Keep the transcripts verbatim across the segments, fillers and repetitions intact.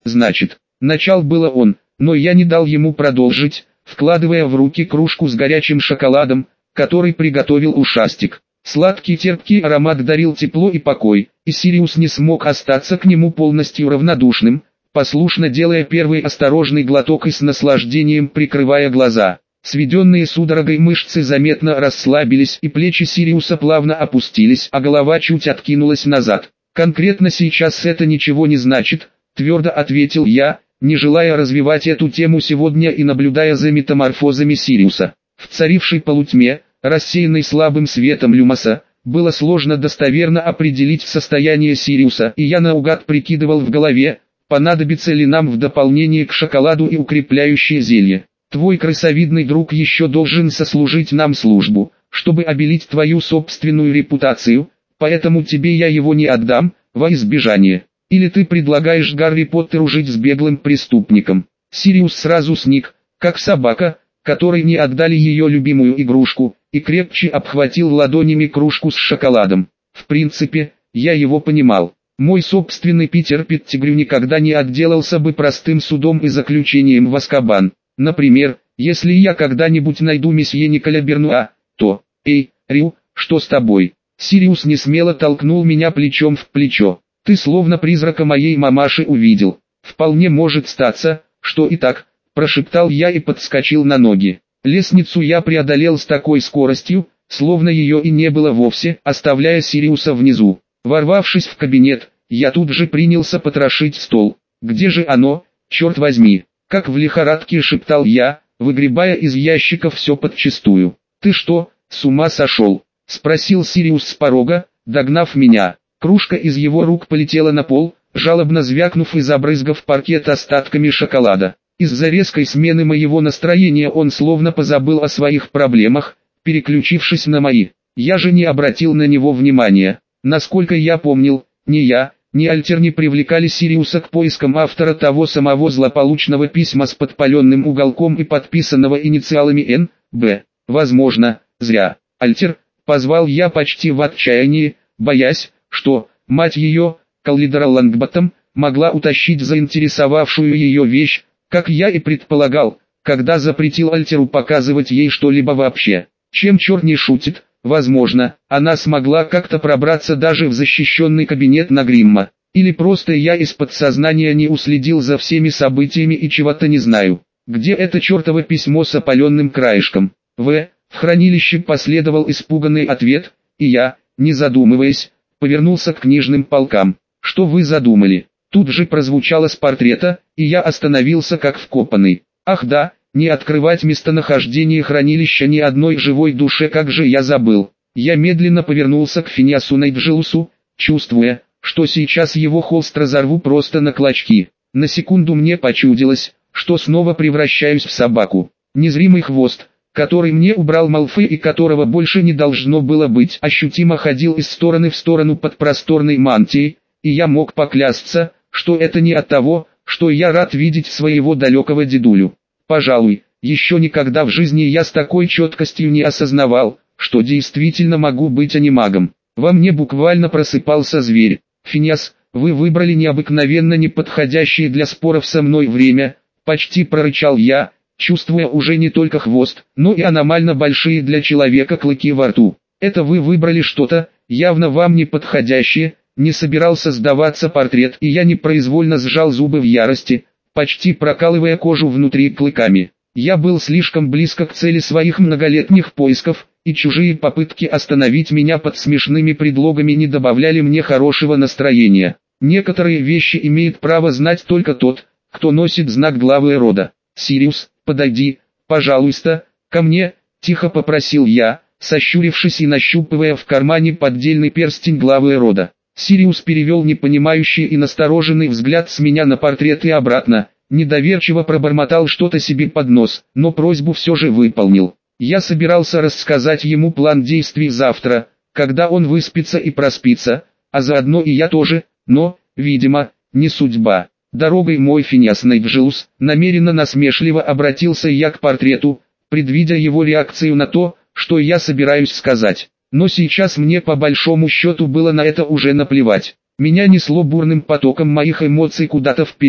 значит. Начал было он, но я не дал ему продолжить, вкладывая в руки кружку с горячим шоколадом, который приготовил ушастик. Сладкий терпкий аромат дарил тепло и покой, и Сириус не смог остаться к нему полностью равнодушным, послушно делая первый осторожный глоток и с наслаждением прикрывая глаза. Сведенные судорогой мышцы заметно расслабились, и плечи Сириуса плавно опустились, а голова чуть откинулась назад. «Конкретно сейчас это ничего не значит», — твердо ответил я, не желая развивать эту тему сегодня и наблюдая за метаморфозами Сириуса. В царившей полутьме, рассеянной слабым светом люмоса, было сложно достоверно определить состояние Сириуса, и я наугад прикидывал в голове, понадобится ли нам в дополнение к шоколаду и укрепляющее зелье. Твой крысовидный друг еще должен сослужить нам службу, чтобы обелить твою собственную репутацию, поэтому тебе я его не отдам, во избежание. Или ты предлагаешь Гарри Поттеру жить с беглым преступником?» Сириус сразу сник, как собака, которой не отдали ее любимую игрушку, и крепче обхватил ладонями кружку с шоколадом. В принципе, я его понимал. Мой собственный Питер Петтигрю никогда не отделался бы простым судом и заключением в Азкабан. Например, если я когда-нибудь найду месье Николя Бернуа, то... «Эй, Рю, что с тобой?» Сириус несмело толкнул меня плечом в плечо. «Ты словно призрака моей мамаши увидел. Вполне может статься, что и так», — прошептал я и подскочил на ноги. Лестницу я преодолел с такой скоростью, словно ее и не было вовсе, оставляя Сириуса внизу. Ворвавшись в кабинет, я тут же принялся потрошить стол. «Где же оно, черт возьми?» Как в лихорадке шептал я, выгребая из ящиков все подчистую. «Ты что, с ума сошел?» — спросил Сириус с порога, догнав меня. Кружка из его рук полетела на пол, жалобно звякнув и забрызгав паркет остатками шоколада. Из-за резкой смены моего настроения он словно позабыл о своих проблемах, переключившись на мои. Я же не обратил на него внимания. Насколько я помнил, ни я, ни Альтер не привлекали Сириуса к поискам автора того самого злополучного письма с подпаленным уголком и подписанного инициалами Н. Б. Возможно, зря. «Альтер», — позвал я почти в отчаянии, боясь, что, мать ее, Каллидора Лангботтом, могла утащить заинтересовавшую ее вещь, как я и предполагал, когда запретил Альтеру показывать ей что-либо вообще. Чем черт не шутит, возможно, она смогла как-то пробраться даже в защищенный кабинет Нагримма. Или просто я из подсознания не уследил за всеми событиями и чего-то не знаю. Где это чертово письмо с опаленным краешком? В. В хранилище последовал испуганный ответ, и я, не задумываясь, повернулся к книжным полкам. «Что вы задумали?» Тут же прозвучало с портрета, и я остановился как вкопанный. Ах да, не открывать местонахождение хранилища ни одной живой душе, как же я забыл. Я медленно повернулся к Финиасу Найджелусу, чувствуя, что сейчас его холст разорву просто на клочки. На секунду мне почудилось, что снова превращаюсь в собаку. Незримый хвост, который мне убрал Малфой и которого больше не должно было быть, ощутимо ходил из стороны в сторону под просторной мантией, и я мог поклясться, что это не от того, что я рад видеть своего далекого дедулю. Пожалуй, еще никогда в жизни я с такой четкостью не осознавал, что действительно могу быть анимагом. Во мне буквально просыпался зверь. «Финиас, вы выбрали необыкновенно неподходящее для споров со мной время», почти прорычал я, чувствуя уже не только хвост, но и аномально большие для человека клыки во рту. «Это вы выбрали что-то, явно вам не подходящее». Не собирался сдаваться портрет, и я непроизвольно сжал зубы в ярости, почти прокалывая кожу внутри клыками. Я был слишком близко к цели своих многолетних поисков, и чужие попытки остановить меня под смешными предлогами не добавляли мне хорошего настроения. Некоторые вещи имеет право знать только тот, кто носит знак главы рода. «Сириус, подойди, пожалуйста, ко мне», — тихо попросил я, сощурившись и нащупывая в кармане поддельный перстень главы рода. Сириус перевел непонимающий и настороженный взгляд с меня на портрет и обратно, недоверчиво пробормотал что-то себе под нос, но просьбу все же выполнил. Я собирался рассказать ему план действий завтра, когда он выспится и проспится, а заодно и я тоже, но, видимо, не судьба. «Дорогой мой Финиас Найджелус», намеренно насмешливо обратился я к портрету, предвидя его реакцию на то, что я собираюсь сказать. Но сейчас мне по большому счету было на это уже наплевать. Меня несло бурным потоком моих эмоций куда-то вперед,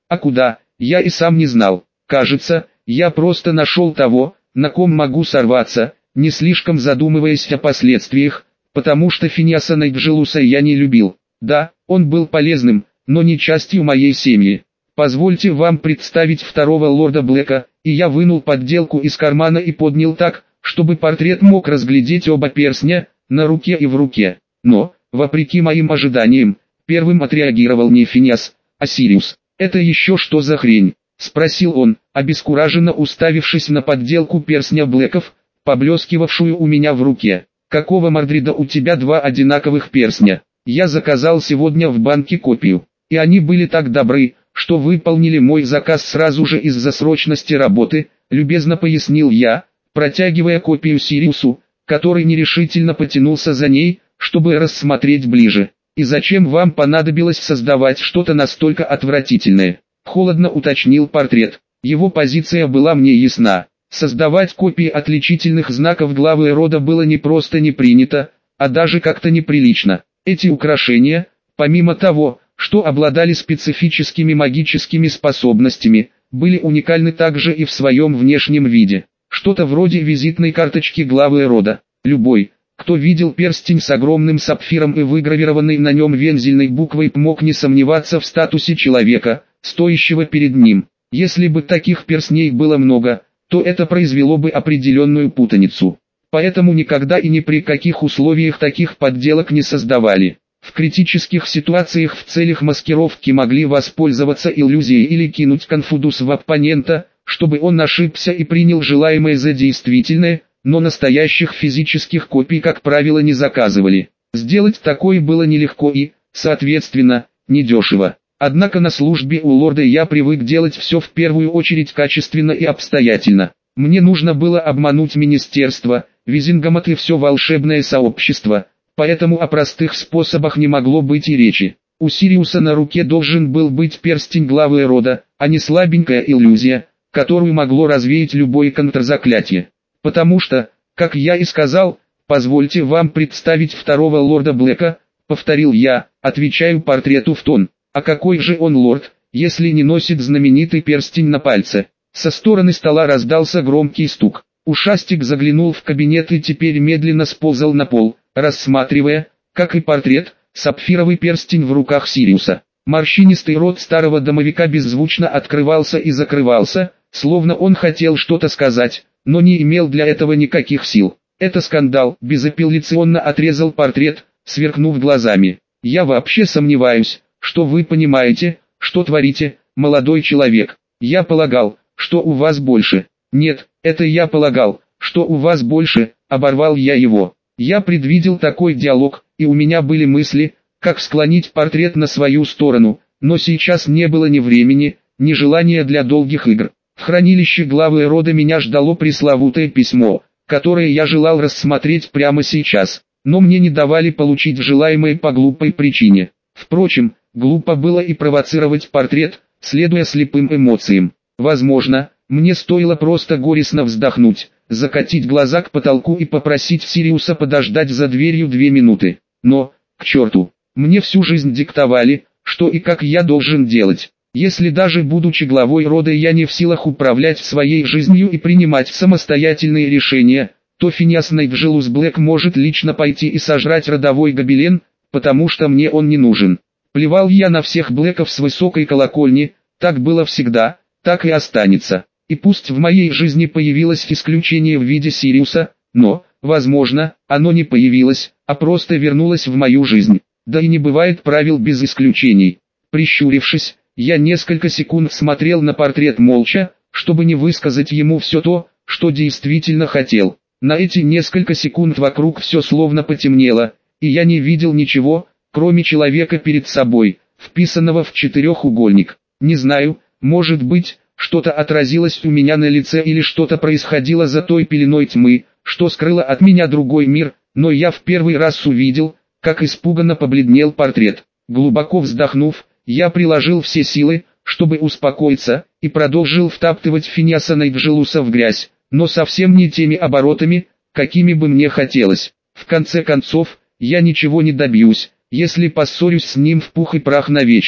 А куда, я и сам не знал. Кажется, я просто нашел того, на ком могу сорваться, не слишком задумываясь о последствиях, потому что Финиаса Найджелуса я не любил. Да, он был полезным, но не частью моей семьи. Позвольте вам представить второго лорда Блэка, и я вынул подделку из кармана и поднял так, чтобы портрет мог разглядеть оба перстня, на руке и в руке. Но, вопреки моим ожиданиям, первым отреагировал не Финиас, а Сириус. «Это еще что за хрень?» — спросил он, обескураженно уставившись на подделку перстня Блэков, поблескивавшую у меня в руке. «Какого мордрида у тебя два одинаковых перстня? Я заказал сегодня в банке копию, и они были так добры, что выполнили мой заказ сразу же из-за срочности работы», — любезно пояснил я, протягивая копию Сириусу, который нерешительно потянулся за ней, чтобы рассмотреть ближе. «И зачем вам понадобилось создавать что-то настолько отвратительное?» — холодно уточнил портрет. Его позиция была мне ясна. Создавать копии отличительных знаков главы рода было не просто не принято, а даже как-то неприлично. Эти украшения, помимо того, что обладали специфическими магическими способностями, были уникальны также и в своем внешнем виде. Что-то вроде визитной карточки главы рода. Любой, кто видел перстень с огромным сапфиром и выгравированной на нем вензельной буквой, мог не сомневаться в статусе человека, стоящего перед ним. Если бы таких перстней было много, то это произвело бы определенную путаницу. Поэтому никогда и ни при каких условиях таких подделок не создавали. В критических ситуациях в целях маскировки могли воспользоваться иллюзией или кинуть конфудус в оппонента, чтобы он ошибся и принял желаемое за действительное, но настоящих физических копий, как правило, не заказывали. Сделать такое было нелегко и, соответственно, недешево. Однако на службе у лорда я привык делать все в первую очередь качественно и обстоятельно. Мне нужно было обмануть министерство, Визингамот и все волшебное сообщество, поэтому о простых способах не могло быть и речи. У Сириуса на руке должен был быть перстень главы рода, а не слабенькая иллюзия, которую могло развеять любое контрзаклятие. Потому что, как я и сказал, позвольте вам представить второго лорда Блэка, повторил я, отвечаю портрету в тон. А какой же он лорд, если не носит знаменитый перстень на пальце? Со стороны стола раздался громкий стук. Ушастик заглянул в кабинет и теперь медленно сползал на пол, рассматривая, как и портрет, сапфировый перстень в руках Сириуса. Морщинистый рот старого домовика беззвучно открывался и закрывался, словно он хотел что-то сказать, но не имел для этого никаких сил. «Это скандал», — безапелляционно отрезал портрет, сверкнув глазами. «Я вообще сомневаюсь, что вы понимаете, что творите, молодой человек. Я полагал, что у вас больше». «Нет, это я полагал, что у вас больше», — оборвал я его. Я предвидел такой диалог, и у меня были мысли, как склонить портрет на свою сторону, но сейчас не было ни времени, ни желания для долгих игр. В хранилище главы рода меня ждало пресловутое письмо, которое я желал рассмотреть прямо сейчас, но мне не давали получить желаемое по глупой причине. Впрочем, глупо было и провоцировать портрет, следуя слепым эмоциям. Возможно, мне стоило просто горестно вздохнуть, закатить глаза к потолку и попросить Сириуса подождать за дверью две минуты. Но, к черту, мне всю жизнь диктовали, что и как я должен делать. Если даже будучи главой рода я не в силах управлять своей жизнью и принимать самостоятельные решения, то Финиас Найджелус Блэк может лично пойти и сожрать родовой гобелен, потому что мне он не нужен. Плевал я на всех Блэков с высокой колокольни, так было всегда, так и останется. И пусть в моей жизни появилось исключение в виде Сириуса, но, возможно, оно не появилось, а просто вернулось в мою жизнь. Да и не бывает правил без исключений. Прищурившись, я несколько секунд смотрел на портрет молча, чтобы не высказать ему все то, что действительно хотел. На эти несколько секунд вокруг все словно потемнело, и я не видел ничего, кроме человека перед собой, вписанного в четырехугольник. Не знаю, может быть, что-то отразилось у меня на лице или что-то происходило за той пеленой тьмы, что скрыло от меня другой мир, но я в первый раз увидел, как испуганно побледнел портрет. Глубоко вздохнув, я приложил все силы, чтобы успокоиться, и продолжил втаптывать Финиаса Найджелуса в грязь, но совсем не теми оборотами, какими бы мне хотелось. В конце концов, я ничего не добьюсь, если поссорюсь с ним в пух и прах навечно.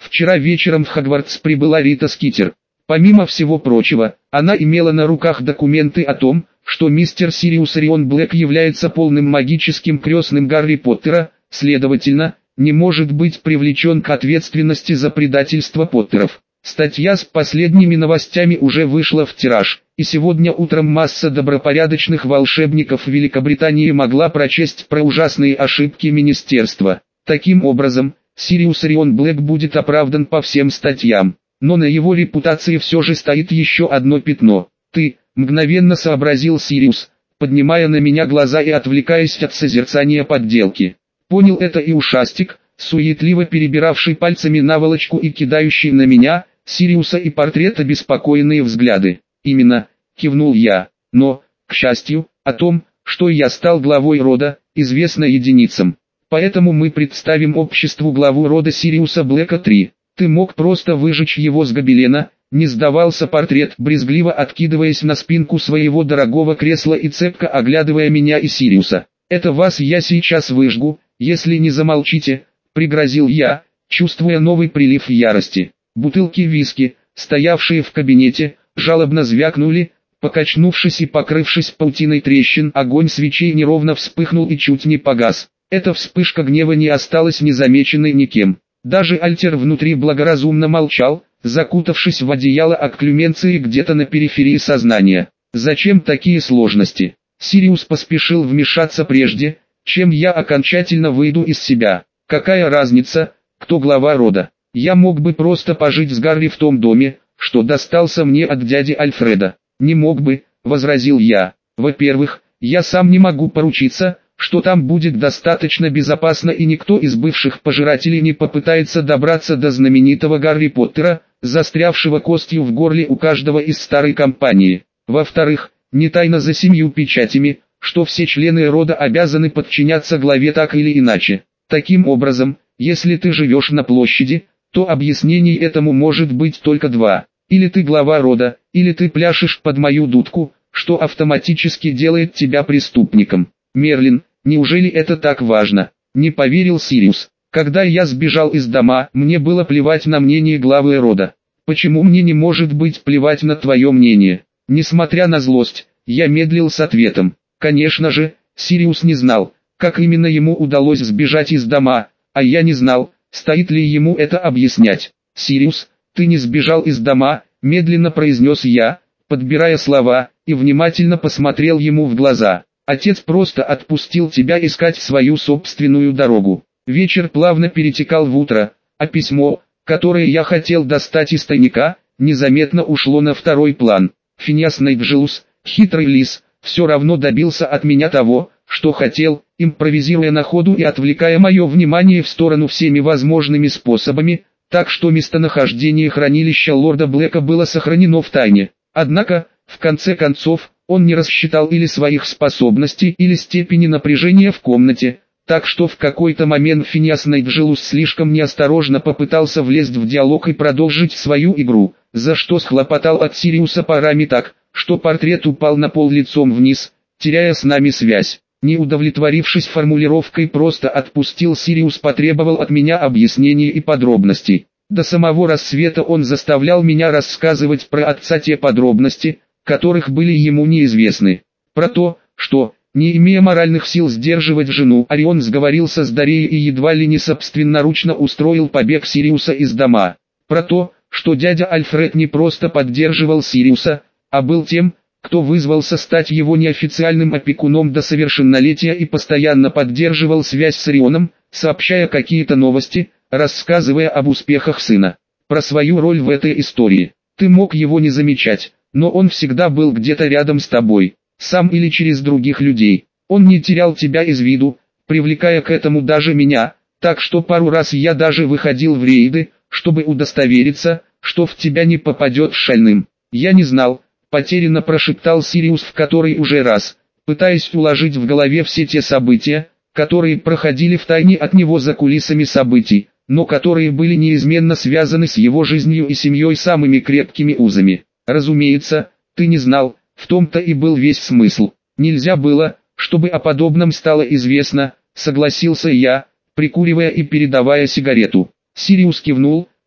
Вчера вечером в Хогвартс прибыла Рита Скитер. Помимо всего прочего, она имела на руках документы о том, что мистер Сириус Орион Блэк является полным магическим крестным Гарри Поттера, следовательно, не может быть привлечен к ответственности за предательство Поттеров. Статья с последними новостями уже вышла в тираж, и сегодня утром масса добропорядочных волшебников Великобритании могла прочесть про ужасные ошибки министерства. Таким образом, Сириус Орион Блэк будет оправдан по всем статьям, но на его репутации все же стоит еще одно пятно. «Ты», — мгновенно сообразил Сириус, поднимая на меня глаза и отвлекаясь от созерцания подделки. Понял это и ушастик, суетливо перебиравший пальцами наволочку и кидающий на меня, Сириуса и портрет обеспокоенные взгляды. «Именно», — кивнул я, — «но, к счастью, о том, что я стал главой рода, известно единицам. Поэтому мы представим обществу главу рода Сириуса Блэка три. Ты мог просто выжечь его с гобелена», — не сдавался портрет, брезгливо откидываясь на спинку своего дорогого кресла и цепко оглядывая меня и Сириуса. «Это вас я сейчас выжгу, если не замолчите», — пригрозил я, чувствуя новый прилив ярости. Бутылки виски, стоявшие в кабинете, жалобно звякнули, покачнувшись и покрывшись паутиной трещин, огонь свечей неровно вспыхнул и чуть не погас. Эта вспышка гнева не осталась незамеченной никем. Даже Альтер внутри благоразумно молчал, закутавшись в одеяло окклюменции где-то на периферии сознания. «Зачем такие сложности?» Сириус поспешил вмешаться прежде, чем я окончательно выйду из себя. «Какая разница, кто глава рода? Я мог бы просто пожить с Гарри в том доме, что достался мне от дяди Альфреда». «Не мог бы», — возразил я. «Во-первых, я сам не могу поручиться, что там будет достаточно безопасно и никто из бывших пожирателей не попытается добраться до знаменитого Гарри Поттера, застрявшего костью в горле у каждого из старой компании. Во-вторых, не тайна за семью печатями, что все члены рода обязаны подчиняться главе так или иначе. Таким образом, если ты живешь на площади, то объяснений этому может быть только два. Или ты глава рода, или ты пляшешь под мою дудку, что автоматически делает тебя преступником. Мерлин, неужели это так важно?» Не поверил Сириус. «Когда я сбежал из дома, мне было плевать на мнение главы рода. Почему мне не может быть плевать на твое мнение?» Несмотря на злость, я медлил с ответом. Конечно же, Сириус не знал, как именно ему удалось сбежать из дома, а я не знал, стоит ли ему это объяснять. «Сириус, ты не сбежал из дома», — медленно произнес я, подбирая слова, и внимательно посмотрел ему в глаза. «Отец просто отпустил тебя искать свою собственную дорогу». Вечер плавно перетекал в утро, а письмо, которое я хотел достать из тайника, незаметно ушло на второй план. Финиас Найджелус, хитрый лис, все равно добился от меня того, что хотел, импровизируя на ходу и отвлекая мое внимание в сторону всеми возможными способами, так что местонахождение хранилища лорда Блэка было сохранено в тайне. Однако, в конце концов, он не рассчитал или своих способностей, или степени напряжения в комнате, так что в какой-то момент Финиас Найджелус слишком неосторожно попытался влезть в диалог и продолжить свою игру, за что схлопотал от Сириуса парами так, что портрет упал на пол лицом вниз, теряя с нами связь. Не удовлетворившись формулировкой «просто отпустил», Сириус потребовал от меня объяснений и подробностей. До самого рассвета он заставлял меня рассказывать про отца те подробности, которых были ему неизвестны. Про то, что, не имея моральных сил сдерживать жену, Орион сговорился с Дареей и едва ли не собственноручно устроил побег Сириуса из дома. Про то, что дядя Альфред не просто поддерживал Сириуса, а был тем, кто вызвался стать его неофициальным опекуном до совершеннолетия и постоянно поддерживал связь с Орионом, сообщая какие-то новости, рассказывая об успехах сына. Про свою роль в этой истории. Ты мог его не замечать, но он всегда был где-то рядом с тобой, сам или через других людей. Он не терял тебя из виду, привлекая к этому даже меня, так что пару раз я даже выходил в рейды, чтобы удостовериться, что в тебя не попадет шальным. Я не знал, потерянно прошептал Сириус в который уже раз, пытаясь уложить в голове все те события, которые проходили в тайне от него за кулисами событий, но которые были неизменно связаны с его жизнью и семьей самыми крепкими узами. Разумеется, ты не знал, в том-то и был весь смысл. Нельзя было, чтобы о подобном стало известно, согласился я, прикуривая и передавая сигарету. Сириус кивнул,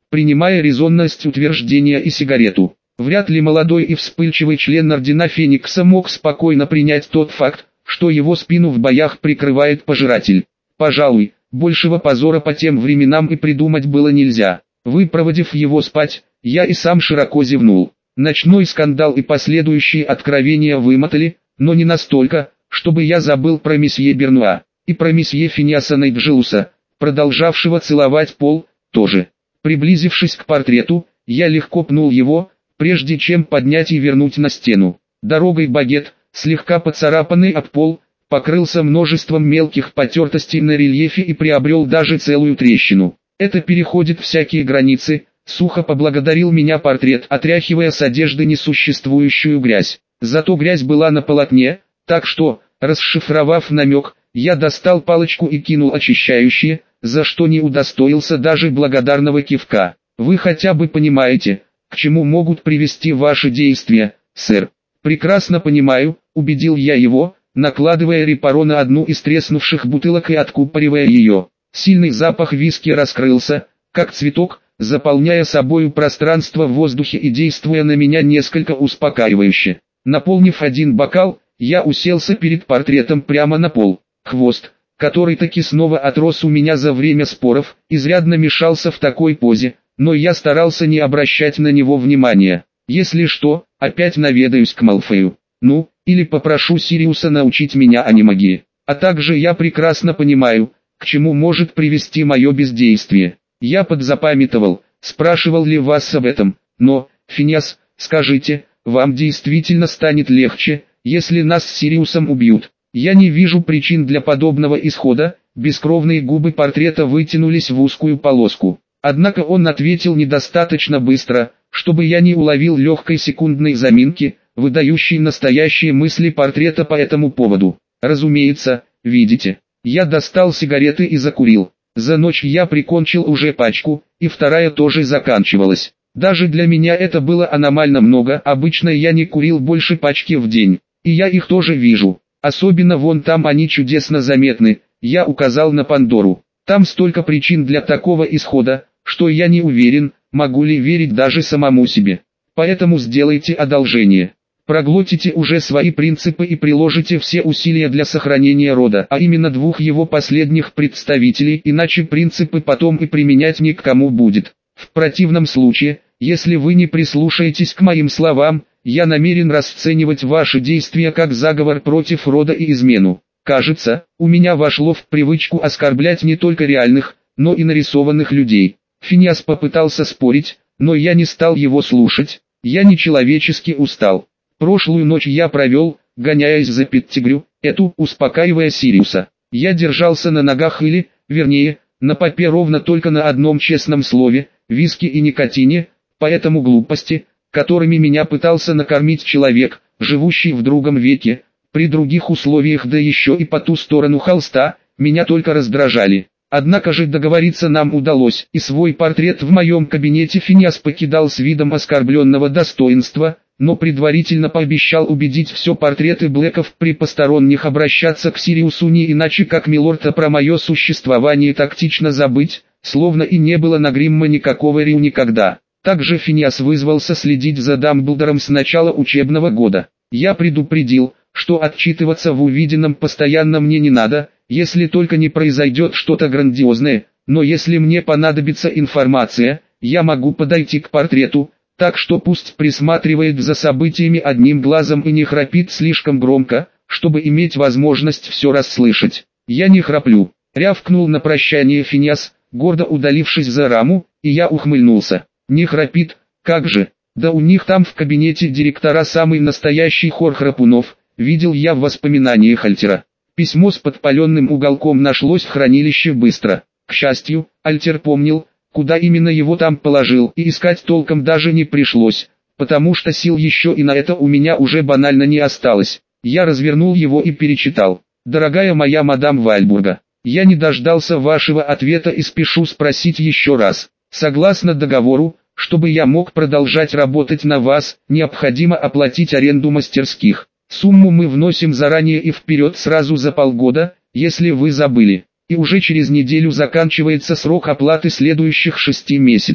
принимая резонность утверждения и сигарету. Вряд ли молодой и вспыльчивый член Ордена Феникса мог спокойно принять тот факт, что его спину в боях прикрывает пожиратель. Пожалуй, большего позора по тем временам и придумать было нельзя. Выпроводив его спать, я и сам широко зевнул. Ночной скандал и последующие откровения вымотали, но не настолько, чтобы я забыл про месье Бернуа, и про месье Финиаса Найджелуса, продолжавшего целовать пол, тоже. Приблизившись к портрету, я легко пнул его, прежде чем поднять и вернуть на стену. Дорогой багет, слегка поцарапанный об пол, покрылся множеством мелких потертостей на рельефе и приобрел даже целую трещину. Это переходит всякие границы, сухо поблагодарил меня портрет, отряхивая с одежды несуществующую грязь. Зато грязь была на полотне, так что, расшифровав намек, я достал палочку и кинул очищающее, за что не удостоился даже благодарного кивка. Вы хотя бы понимаете, к чему могут привести ваши действия, сэр? Прекрасно понимаю, убедил я его, накладывая репаро на одну из треснувших бутылок и откупоривая ее. Сильный запах виски раскрылся, как цветок, заполняя собою пространство в воздухе и действуя на меня несколько успокаивающе. Наполнив один бокал, я уселся перед портретом прямо на пол. Хвост, который таки снова отрос у меня за время споров, изрядно мешался в такой позе, но я старался не обращать на него внимания. Если что, опять наведаюсь к Малфою. Ну, или попрошу Сириуса научить меня анимагии. А также я прекрасно понимаю, к чему может привести мое бездействие. Я подзапамятовал, спрашивал ли вас об этом, но, Финиас, скажите, вам действительно станет легче, если нас с Сириусом убьют? Я не вижу причин для подобного исхода. Бескровные губы портрета вытянулись в узкую полоску. Однако он ответил недостаточно быстро, чтобы я не уловил легкой секундной заминки, выдающей настоящие мысли портрета по этому поводу. Разумеется, видите. Я достал сигареты и закурил. За ночь я прикончил уже пачку, и вторая тоже заканчивалась. Даже для меня это было аномально много, обычно я не курил больше пачки в день. И я их тоже вижу. Особенно вон там они чудесно заметны, я указал на Пандору. Там столько причин для такого исхода, что я не уверен, могу ли верить даже самому себе. Поэтому сделайте одолжение. Проглотите уже свои принципы и приложите все усилия для сохранения рода, а именно двух его последних представителей, иначе принципы потом и применять ни к кому будет. В противном случае, если вы не прислушаетесь к моим словам, я намерен расценивать ваши действия как заговор против рода и измену. Кажется, у меня вошло в привычку оскорблять не только реальных, но и нарисованных людей. Финиас попытался спорить, но я не стал его слушать, я нечеловечески устал. Прошлую ночь я провел, гоняясь за Петтигрю, эту, успокаивая Сириуса. Я держался на ногах или, вернее, на попе ровно только на одном честном слове, виске и никотине, поэтому глупости, которыми меня пытался накормить человек, живущий в другом веке, при других условиях да еще и по ту сторону холста, меня только раздражали. Однако же договориться нам удалось, и свой портрет в моем кабинете Финиас покидал с видом оскорбленного достоинства, но предварительно пообещал убедить все портреты Блэков при посторонних обращаться к Сириусу не иначе как милорда про мое существование тактично забыть, словно и не было на Гримма никакого Риу никогда. Также Финиас вызвался следить за Дамблдором с начала учебного года. Я предупредил, что отчитываться в увиденном постоянно мне не надо, если только не произойдет что-то грандиозное, но если мне понадобится информация, я могу подойти к портрету, так что пусть присматривает за событиями одним глазом и не храпит слишком громко, чтобы иметь возможность все расслышать. Я не храплю, рявкнул на прощание Финиас, гордо удалившись за раму, и я ухмыльнулся. Не храпит, как же, да у них там в кабинете директора самый настоящий хор храпунов, видел я в воспоминаниях Альтера. Письмо с подпаленным уголком нашлось в хранилище быстро. К счастью, Альтер помнил, куда именно его там положил, и искать толком даже не пришлось, потому что сил еще и на это у меня уже банально не осталось. Я развернул его и перечитал. «Дорогая моя мадам Вальбурга, я не дождался вашего ответа и спешу спросить еще раз. Согласно договору, чтобы я мог продолжать работать на вас, необходимо оплатить аренду мастерских. Сумму мы вносим заранее и вперед сразу за полгода, если вы забыли. И уже через неделю заканчивается срок оплаты следующих шести месяцев.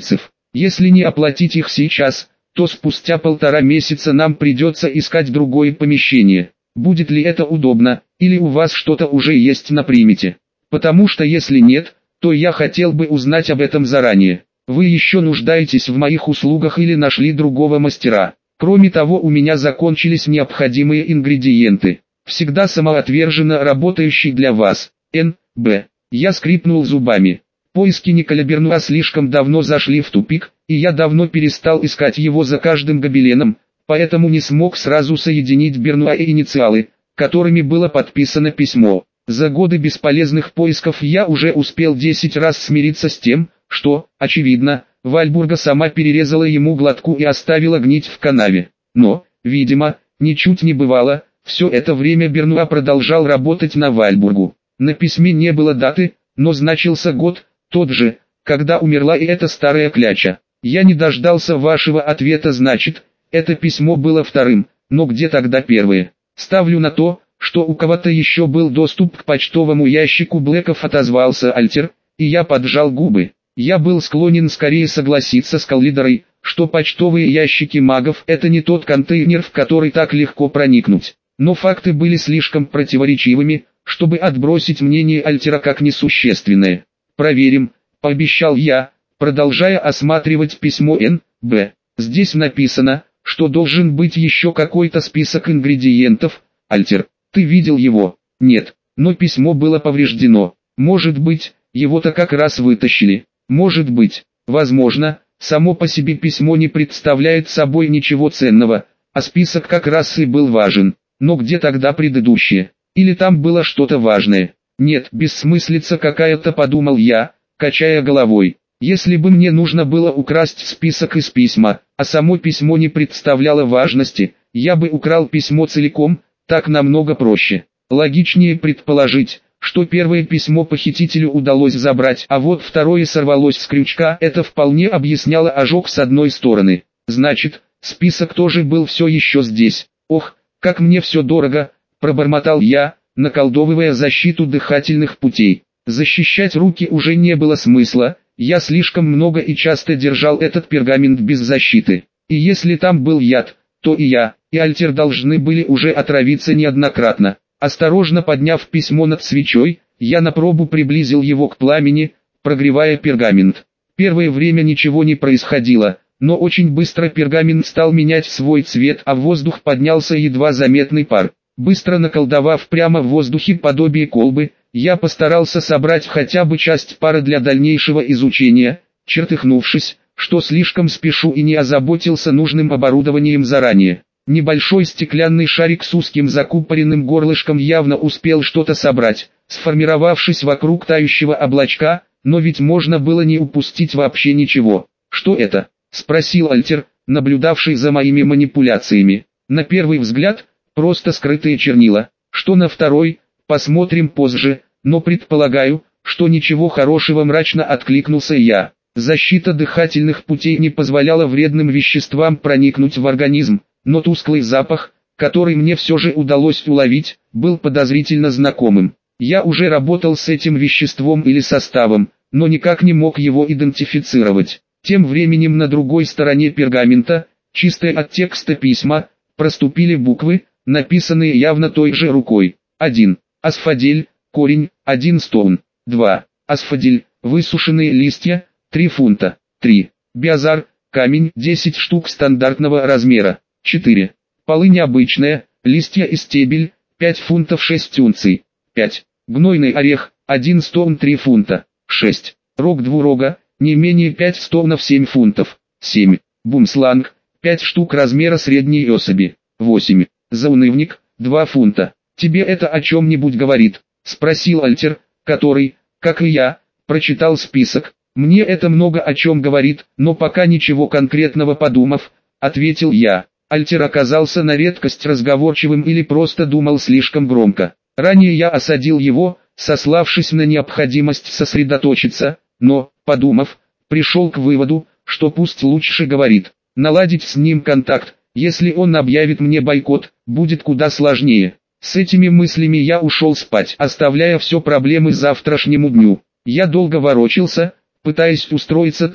Если не оплатить их сейчас, то спустя полтора месяца нам придется искать другое помещение. Будет ли это удобно, или у вас что-то уже есть на примете? Потому что если нет, то я хотел бы узнать об этом заранее. Вы еще нуждаетесь в моих услугах или нашли другого мастера? Кроме того, у меня закончились необходимые ингредиенты. Всегда самоотверженно работающий для вас. Н. Б. Я скрипнул зубами. Поиски Николя Бернуа слишком давно зашли в тупик, и я давно перестал искать его за каждым гобеленом, поэтому не смог сразу соединить Бернуа и инициалы, которыми было подписано письмо. За годы бесполезных поисков я уже успел десять раз смириться с тем, что, очевидно, Вальбурга сама перерезала ему глотку и оставила гнить в канаве. Но, видимо, ничуть не бывало, все это время Бернуа продолжал работать на Вальбургу. На письме не было даты, но значился год, тот же, когда умерла и эта старая кляча. Я не дождался вашего ответа, значит, это письмо было вторым, но где тогда первое? Ставлю на то, что у кого-то еще был доступ к почтовому ящику Блэков, отозвался Альтер, и я поджал губы. Я был склонен скорее согласиться с Каллидорой, что почтовые ящики магов – это не тот контейнер, в который так легко проникнуть. Но факты были слишком противоречивыми, чтобы отбросить мнение Альтера как несущественное. «Проверим», – пообещал я, продолжая осматривать письмо Н. Б. «Здесь написано, что должен быть еще какой-то список ингредиентов. Альтер, ты видел его?» «Нет, но письмо было повреждено. Может быть, его-то как раз вытащили. Может быть, возможно, само по себе письмо не представляет собой ничего ценного, а список как раз и был важен. Но где тогда предыдущее? Или там было что-то важное?» «Нет, бессмыслица какая-то», подумал я, качая головой. «Если бы мне нужно было украсть список из письма, а само письмо не представляло важности, я бы украл письмо целиком, так намного проще. Логичнее предположить, что первое письмо похитителю удалось забрать, а вот второе сорвалось с крючка. Это вполне объясняло ожог с одной стороны. Значит, список тоже был все еще здесь. Ох, как мне все дорого», пробормотал я, наколдовывая защиту дыхательных путей. Защищать руки уже не было смысла, я слишком много и часто держал этот пергамент без защиты. И если там был яд, то и я, и Альтер должны были уже отравиться неоднократно. Осторожно подняв письмо над свечой, я на пробу приблизил его к пламени, прогревая пергамент. Первое время ничего не происходило, но очень быстро пергамент стал менять свой цвет, а в воздух поднялся едва заметный пар. Быстро наколдовав прямо в воздухе подобие колбы, я постарался собрать хотя бы часть пара для дальнейшего изучения, чертыхнувшись, что слишком спешу и не озаботился нужным оборудованием заранее. Небольшой стеклянный шарик с узким закупоренным горлышком явно успел что-то собрать, сформировавшись вокруг тающего облачка, но ведь можно было не упустить вообще ничего. «Что это?» – спросил Альтер, наблюдавший за моими манипуляциями. «На первый взгляд, просто скрытые чернила. Что на второй, посмотрим позже, но предполагаю, что ничего хорошего», мрачно откликнулся я. Защита дыхательных путей не позволяла вредным веществам проникнуть в организм, но тусклый запах, который мне все же удалось уловить, был подозрительно знакомым. Я уже работал с этим веществом или составом, но никак не мог его идентифицировать. Тем временем на другой стороне пергамента, чистые от текста письма, проступили буквы, написанные явно той же рукой. один. Асфадель, корень, один стоун. два. Асфадель, высушенные листья, три фунта. три. Биозар, камень, десять штук стандартного размера. четыре. Полынь обычная, листья и стебель, пять фунтов шесть унций. пять. Гнойный орех, один стоун три фунта. шесть. Рог двурога, не менее пять стоунов семь фунтов. семь. Бумсланг, пять штук размера средней особи. восемь. Заунывник, два фунта. «Тебе это о чем-нибудь говорит?» – спросил Альтер, который, как и я, прочитал список. «Мне это много о чем говорит, но пока ничего конкретного подумав», – ответил я. Альтер оказался на редкость разговорчивым или просто думал слишком громко. Ранее я осадил его, сославшись на необходимость сосредоточиться, но, подумав, пришел к выводу, что пусть лучше говорит. Наладить с ним контакт, если он объявит мне бойкот, будет куда сложнее. С этими мыслями я ушел спать, оставляя все проблемы завтрашнему дню. Я долго ворочался, пытаясь устроиться так,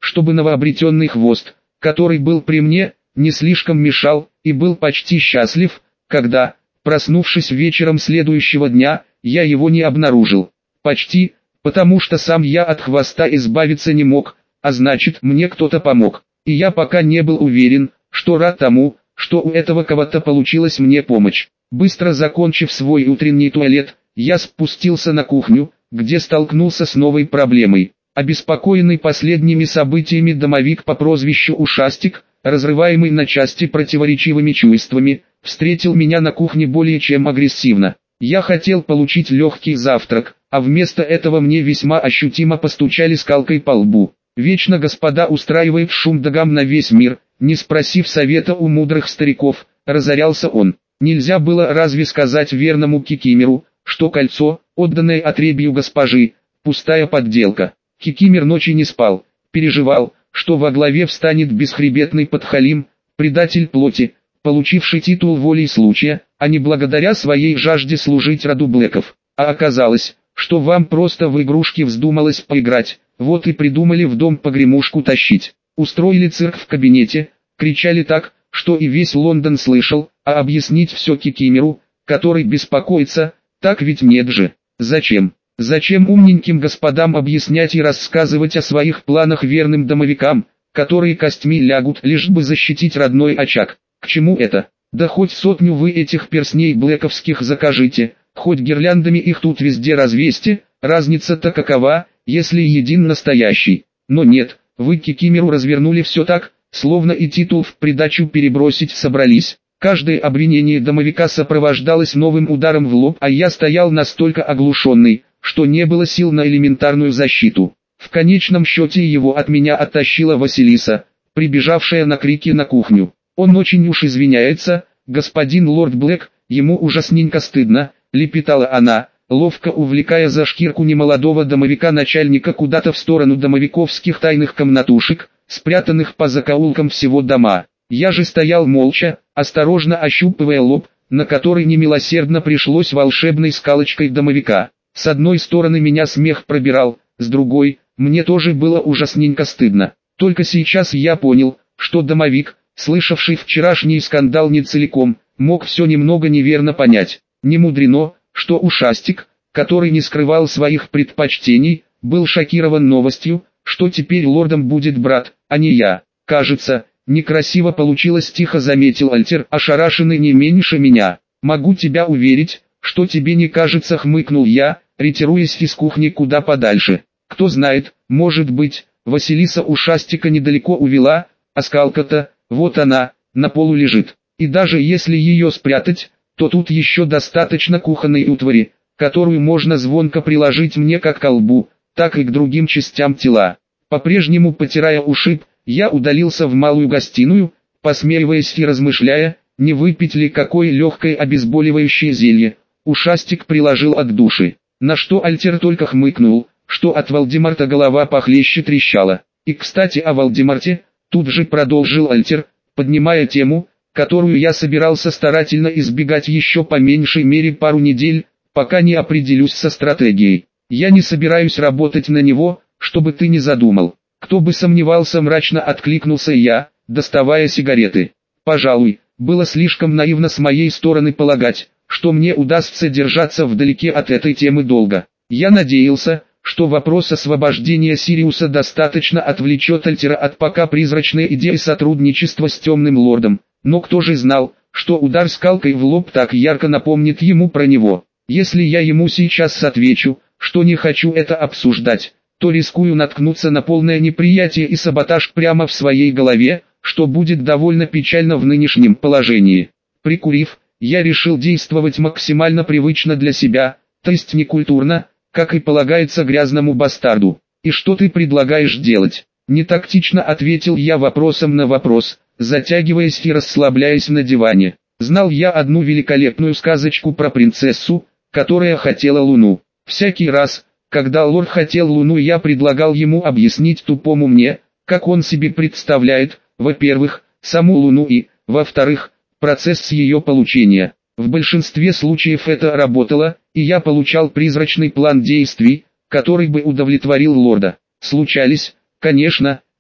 чтобы новообретенный хвост, который был при мне, не слишком мешал, и был почти счастлив, когда, проснувшись вечером следующего дня, я его не обнаружил. Почти, потому что сам я от хвоста избавиться не мог, а значит мне кто-то помог. И я пока не был уверен, что рад тому, что у этого кого-то получилось мне помочь. Быстро закончив свой утренний туалет, я спустился на кухню, где столкнулся с новой проблемой. Обеспокоенный последними событиями домовик по прозвищу Ушастик, разрываемый на части противоречивыми чувствами, встретил меня на кухне более чем агрессивно. Я хотел получить легкий завтрак, а вместо этого мне весьма ощутимо постучали скалкой по лбу. Вечно господа устраивает шум да гам на весь мир, не спросив совета у мудрых стариков, разорялся он. Нельзя было разве сказать верному Кикимеру, что кольцо, отданное отребью госпожи, пустая подделка. Кикимер ночи не спал, переживал, что во главе встанет бесхребетный подхалим, предатель плоти, получивший титул волей случая, а не благодаря своей жажде служить роду Блэков. А оказалось, что вам просто в игрушки вздумалось поиграть, вот и придумали в дом погремушку тащить. Устроили цирк в кабинете, кричали так, что и весь Лондон слышал, а объяснить все Кикимеру, который беспокоится, так ведь нет же. Зачем? Зачем умненьким господам объяснять и рассказывать о своих планах верным домовикам, которые костьми лягут, лишь бы защитить родной очаг? К чему это? Да хоть сотню вы этих перстней блэковских закажите, хоть гирляндами их тут везде развесьте, разница-то какова, если един настоящий. Но нет, вы Кикимеру развернули все так, словно и титул в придачу перебросить собрались. Каждое обвинение домовика сопровождалось новым ударом в лоб, а я стоял настолько оглушенный, что не было сил на элементарную защиту. В конечном счете его от меня оттащила Василиса, прибежавшая на крики на кухню. «Он очень уж извиняется, господин лорд Блэк, ему ужасненько стыдно», — лепетала она, ловко увлекая за шкирку немолодого домовика-начальника куда-то в сторону домовиковских тайных комнатушек, спрятанных по закоулкам всего дома. Я же стоял молча, осторожно ощупывая лоб, на который немилосердно пришлось волшебной скалочкой домовика. С одной стороны меня смех пробирал, с другой, мне тоже было ужасненько стыдно. Только сейчас я понял, что домовик, слышавший вчерашний скандал не целиком, мог все немного неверно понять. Не мудрено, что Ушастик, который не скрывал своих предпочтений, был шокирован новостью, что теперь лордом будет брат, а не я. Кажется, некрасиво получилось, тихо заметил Альтер, ошарашенный не меньше меня. Могу тебя уверить, что тебе не кажется, хмыкнул я, ретируясь из кухни куда подальше. Кто знает, может быть, Василиса Ушастика недалеко увела, а скалка-то, вот она, на полу лежит. И даже если ее спрятать, то тут еще достаточно кухонной утвари, которую можно звонко приложить мне как к лбу, так и к другим частям тела. По-прежнему потирая ушиб, я удалился в малую гостиную, посмеиваясь и размышляя, не выпить ли какое легкое обезболивающее зелье. Ушастик приложил от души, на что Альтер только хмыкнул, что от Вальдемарта голова похлеще трещала. И кстати о Вальдемарте, тут же продолжил Альтер, поднимая тему, которую я собирался старательно избегать еще по меньшей мере пару недель, пока не определюсь со стратегией. Я не собираюсь работать на него, чтобы ты не задумал. Кто бы сомневался, мрачно откликнулся я, доставая сигареты. Пожалуй, было слишком наивно с моей стороны полагать, что мне удастся держаться вдалеке от этой темы долго. Я надеялся, что вопрос освобождения Сириуса достаточно отвлечет Альтера от пока призрачной идеи сотрудничества с Темным Лордом, но кто же знал, что удар скалкой в лоб так ярко напомнит ему про него. Если я ему сейчас отвечу, что не хочу это обсуждать, то рискую наткнуться на полное неприятие и саботаж прямо в своей голове, что будет довольно печально в нынешнем положении. Прикурив, я решил действовать максимально привычно для себя, то есть некультурно, как и полагается грязному бастарду. «И что ты предлагаешь делать?» Не тактично ответил я вопросом на вопрос, затягиваясь и расслабляясь на диване. Знал я одну великолепную сказочку про принцессу, которая хотела луну. Всякий раз, когда лорд хотел луну, я предлагал ему объяснить тупому мне, как он себе представляет, во-первых, саму луну и, во-вторых, процесс ее получения. В большинстве случаев это работало, и я получал призрачный план действий, который бы удовлетворил лорда. Случались, конечно,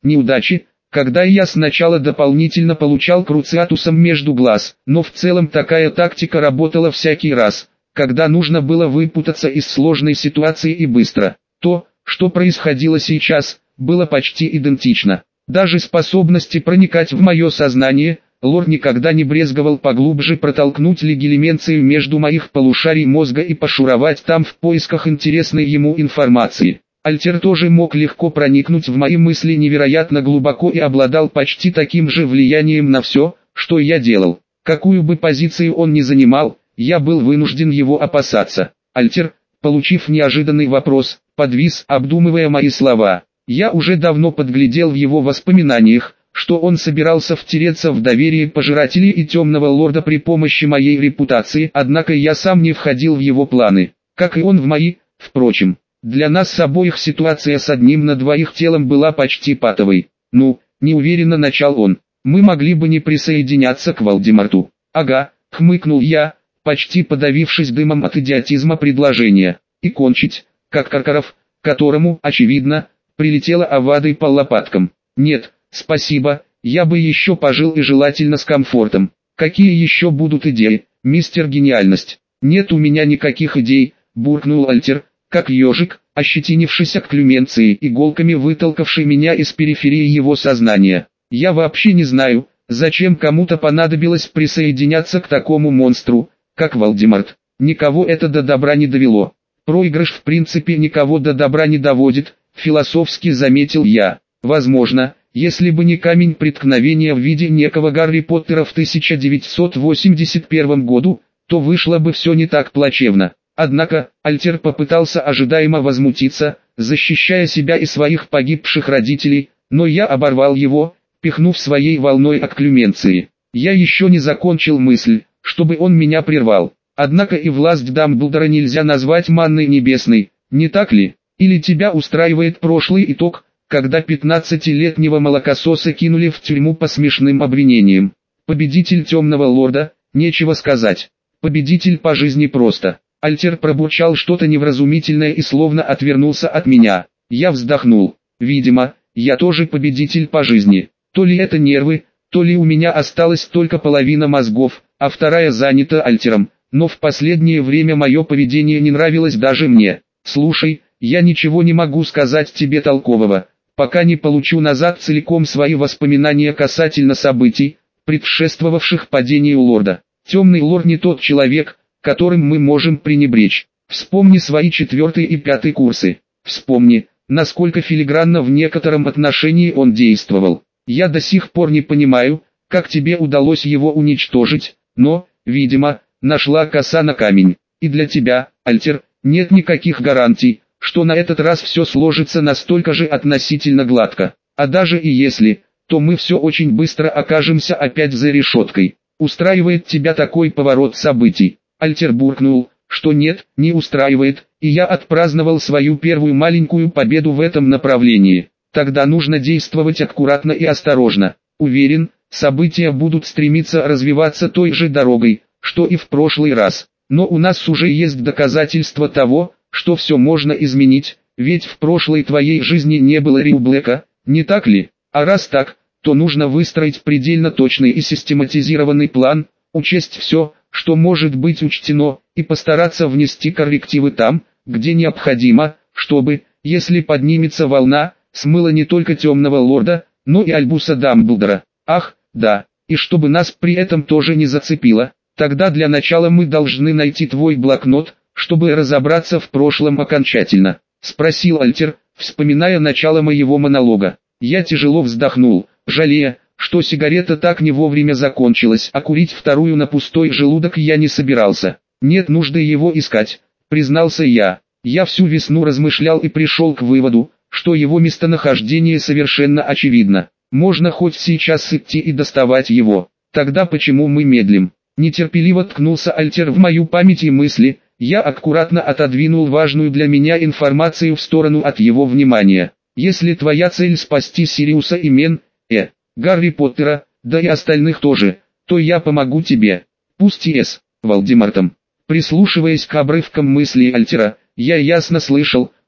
неудачи, когда я сначала дополнительно получал круциатусом между глаз, но в целом такая тактика работала всякий раз, когда нужно было выпутаться из сложной ситуации и быстро. То, что происходило сейчас, было почти идентично. Даже способности проникать в мое сознание, лор никогда не брезговал поглубже протолкнуть легилименцию между моих полушарий мозга и пошуровать там в поисках интересной ему информации. Альтер тоже мог легко проникнуть в мои мысли невероятно глубоко и обладал почти таким же влиянием на все, что я делал. Какую бы позицию он ни занимал, я был вынужден его опасаться. Альтер, получив неожиданный вопрос, подвис, обдумывая мои слова. Я уже давно подглядел в его воспоминаниях, что он собирался втереться в доверие пожирателей и темного лорда при помощи моей репутации, однако я сам не входил в его планы, как и он в мои, впрочем. Для нас с обоих ситуация с одним на двоих телом была почти патовой. Ну, неуверенно начал он, мы могли бы не присоединяться к Вальдемарту. Ага, хмыкнул я, почти подавившись дымом от идиотизма предложения, и кончить, как Каркаров, которому, очевидно, прилетела овадой по лопаткам. Нет, спасибо, я бы еще пожил и желательно с комфортом. Какие еще будут идеи, мистер Гениальность? Нет у меня никаких идей, буркнул Альтер, как ежик, ощетинившийся к Клюменции, иголками вытолкавший меня из периферии его сознания. Я вообще не знаю, зачем кому-то понадобилось присоединяться к такому монстру, как Вальдемарт. Никого это до добра не довело. Проигрыш в принципе никого до добра не доводит, философски заметил я. Возможно, если бы не камень преткновения в виде некого Гарри Поттера в тысяча девятьсот восемьдесят первом году, то вышло бы все не так плачевно. Однако, Альтер попытался ожидаемо возмутиться, защищая себя и своих погибших родителей, но я оборвал его, пихнув своей волной от Клюменции. Я еще не закончил мысль, чтобы он меня прервал. Однако и власть Дамблдора нельзя назвать манной небесной, не так ли? Или тебя устраивает прошлый итог, когда пятнадцатилетнего молокососа кинули в тюрьму по смешным обвинениям? Победитель Темного Лорда, нечего сказать. Победитель по жизни просто. Альтер пробурчал что-то невразумительное и словно отвернулся от меня. Я вздохнул. Видимо, я тоже победитель по жизни. То ли это нервы, то ли у меня осталась только половина мозгов, а вторая занята Альтером. Но в последнее время мое поведение не нравилось даже мне. Слушай, я ничего не могу сказать тебе толкового, пока не получу назад целиком свои воспоминания касательно событий, предшествовавших падению лорда. Темный лорд не тот человек, которым мы можем пренебречь. Вспомни свои четвертый и пятый курсы. Вспомни, насколько филигранно в некотором отношении он действовал. Я до сих пор не понимаю, как тебе удалось его уничтожить, но, видимо, нашла коса на камень. И для тебя, Альтер, нет никаких гарантий, что на этот раз все сложится настолько же относительно гладко. А даже и если, то мы все очень быстро окажемся опять за решеткой. Устраивает тебя такой поворот событий? Альтер буркнул, что нет, не устраивает, и я отпраздновал свою первую маленькую победу в этом направлении. Тогда нужно действовать аккуратно и осторожно. Уверен, события будут стремиться развиваться той же дорогой, что и в прошлый раз. Но у нас уже есть доказательства того, что все можно изменить, ведь в прошлой твоей жизни не было Рьюблэка, не так ли? А раз так, то нужно выстроить предельно точный и систематизированный план, учесть все, что может быть учтено, и постараться внести коррективы там, где необходимо, чтобы, если поднимется волна, смыло не только Темного Лорда, но и Альбуса Дамблдора. Ах, да, и чтобы нас при этом тоже не зацепило. Тогда для начала мы должны найти твой блокнот, чтобы разобраться в прошлом окончательно. Спросил Альтер, вспоминая начало моего монолога. Я тяжело вздохнул, жалея, что сигарета так не вовремя закончилась, а курить вторую на пустой желудок я не собирался. Нет нужды его искать, признался я. Я всю весну размышлял и пришел к выводу, что его местонахождение совершенно очевидно. Можно хоть сейчас идти и доставать его. Тогда почему мы медлим? Нетерпеливо ткнулся Альтер в мою память и мысли. Я аккуратно отодвинул важную для меня информацию в сторону от его внимания. Если твоя цель спасти Сириуса и Мен, э, Гарри Поттера, да и остальных тоже, то я помогу тебе. Пусть и с Вальдемартом. Прислушиваясь к обрывкам мыслей Альтера, я ясно слышал,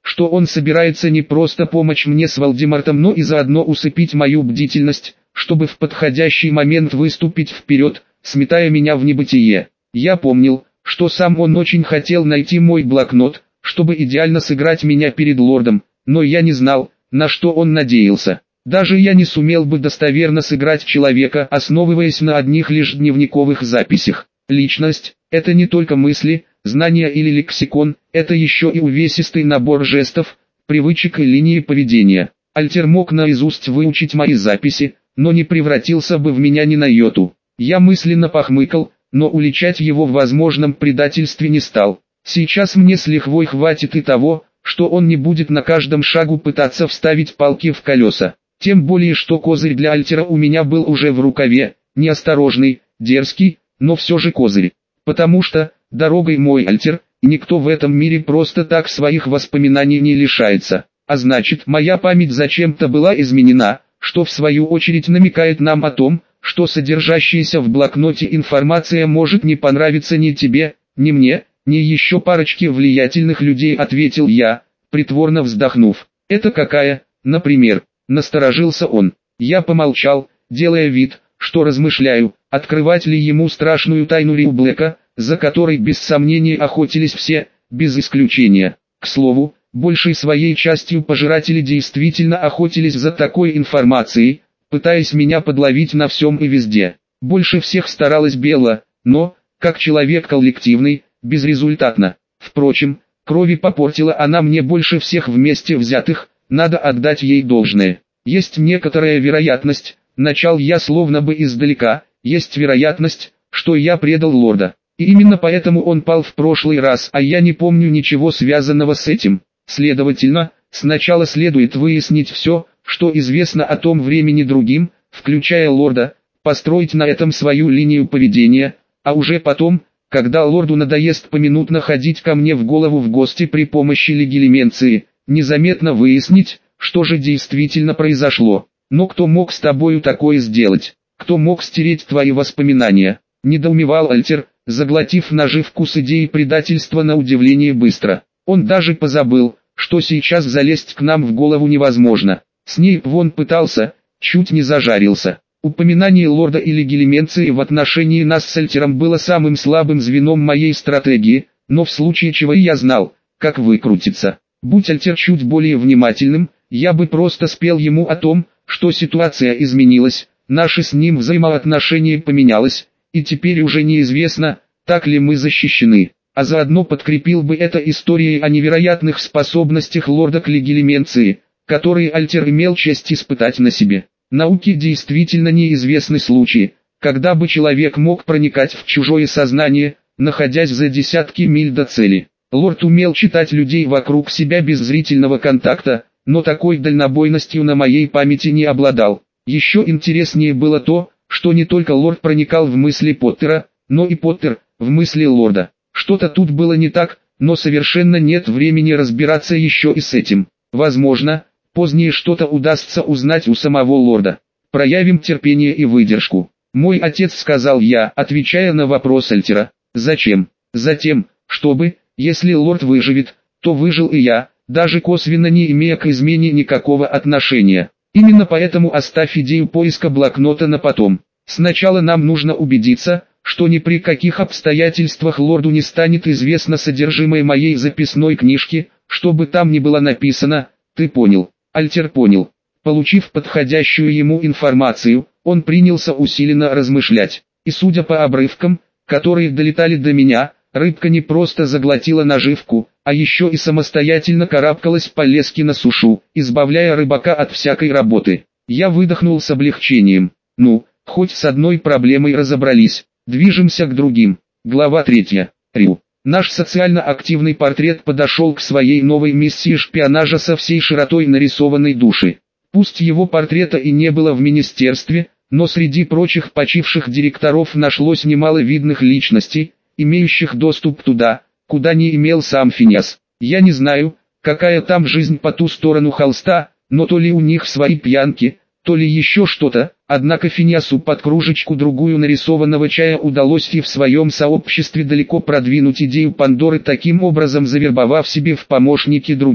что он собирается не просто помочь мне с Вальдемартом, но и заодно усыпить мою бдительность, чтобы в подходящий момент выступить вперед, сметая меня в небытие. Я помнил, что сам он очень хотел найти мой блокнот, чтобы идеально сыграть меня перед лордом, но я не знал, на что он надеялся. Даже я не сумел бы достоверно сыграть человека, основываясь на одних лишь дневниковых записях. Личность – это не только мысли, знания или лексикон, это еще и увесистый набор жестов, привычек и линии поведения. Альтер мог наизусть выучить мои записи, но не превратился бы в меня ни на йоту. Я мысленно похмыкал, но уличать его в возможном предательстве не стал. Сейчас мне с лихвой хватит и того, что он не будет на каждом шагу пытаться вставить палки в колеса. Тем более, что козырь для Альтера у меня был уже в рукаве, неосторожный, дерзкий, но все же козырь. Потому что, дорогой мой Альтер, никто в этом мире просто так своих воспоминаний не лишается. А значит, моя память зачем-то была изменена, что в свою очередь намекает нам о том, что содержащаяся в блокноте информация может не понравиться ни тебе, ни мне, ни еще парочке влиятельных людей, ответил я, притворно вздохнув. Это какая, например? Насторожился он. Я помолчал, делая вид, что размышляю, открывать ли ему страшную тайну Риу Блэка, за которой без сомнений охотились все, без исключения. К слову, большей своей частью пожиратели действительно охотились за такой информацией, пытаясь меня подловить на всем и везде. Больше всех старалась Белла, но, как человек коллективный, безрезультатно. Впрочем, крови попортила она мне больше всех вместе взятых, надо отдать ей должное. Есть некоторая вероятность, начал я словно бы издалека, есть вероятность, что я предал лорда. И именно поэтому он пал в прошлый раз, а я не помню ничего связанного с этим. Следовательно, сначала следует выяснить все, что известно о том времени другим, включая лорда, построить на этом свою линию поведения, а уже потом, когда лорду надоест поминутно ходить ко мне в голову в гости при помощи легилименции, незаметно выяснить, что же действительно произошло. Но кто мог с тобою такое сделать? Кто мог стереть твои воспоминания? Недоумевал Альтер, заглотив наживку с идеей предательства на удивление быстро. Он даже позабыл, что сейчас залезть к нам в голову невозможно. Снейп вон пытался, чуть не зажарился. Упоминание лорда и легилименции в отношении нас с Альтером было самым слабым звеном моей стратегии, но в случае чего я знал, как выкрутиться. Будь Альтер чуть более внимательным, я бы просто спел ему о том, что ситуация изменилась, наши с ним взаимоотношения поменялось, и теперь уже неизвестно, так ли мы защищены. А заодно подкрепил бы это историей о невероятных способностях лорда к легилименции, которые Альтер имел честь испытать на себе. Науке действительно неизвестны случаи, когда бы человек мог проникать в чужое сознание, находясь за десятки миль до цели. Лорд умел читать людей вокруг себя без зрительного контакта, но такой дальнобойностью на моей памяти не обладал. Еще интереснее было то, что не только лорд проникал в мысли Поттера, но и Поттер в мысли лорда. Что-то тут было не так, но совершенно нет времени разбираться еще и с этим. Возможно, позднее что-то удастся узнать у самого лорда. Проявим терпение и выдержку. Мой отец, сказал я, отвечая на вопрос Альтера. Зачем? Затем, чтобы, если лорд выживет, то выжил и я, даже косвенно не имея к измене никакого отношения. Именно поэтому оставь идею поиска блокнота на потом. Сначала нам нужно убедиться, что ни при каких обстоятельствах лорду не станет известно содержимое моей записной книжки, что бы там ни было написано, ты понял. Альтер понял. Получив подходящую ему информацию, он принялся усиленно размышлять. И судя по обрывкам, которые долетали до меня, рыбка не просто заглотила наживку, а еще и самостоятельно карабкалась по леске на сушу, избавляя рыбака от всякой работы. Я выдохнул с облегчением. Ну, хоть с одной проблемой разобрались. Движемся к другим. Глава третья. Рю. Наш социально активный портрет подошел к своей новой миссии шпионажа со всей широтой нарисованной души. Пусть его портрета и не было в министерстве, но среди прочих почивших директоров нашлось немало видных личностей, имеющих доступ туда, куда не имел сам Финиас. Я не знаю, какая там жизнь по ту сторону холста, но то ли у них свои пьянки, то ли еще что-то, однако Финиасу под кружечку другую нарисованного чая удалось и в своем сообществе далеко продвинуть идею Пандоры, таким образом завербовав себе в помощники других.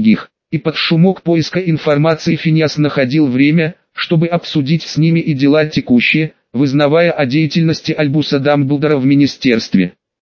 и под шумок поиска информации Финиас находил время, чтобы обсудить с ними и дела текущие, вызнавая о деятельности Альбуса Дамблдора в министерстве.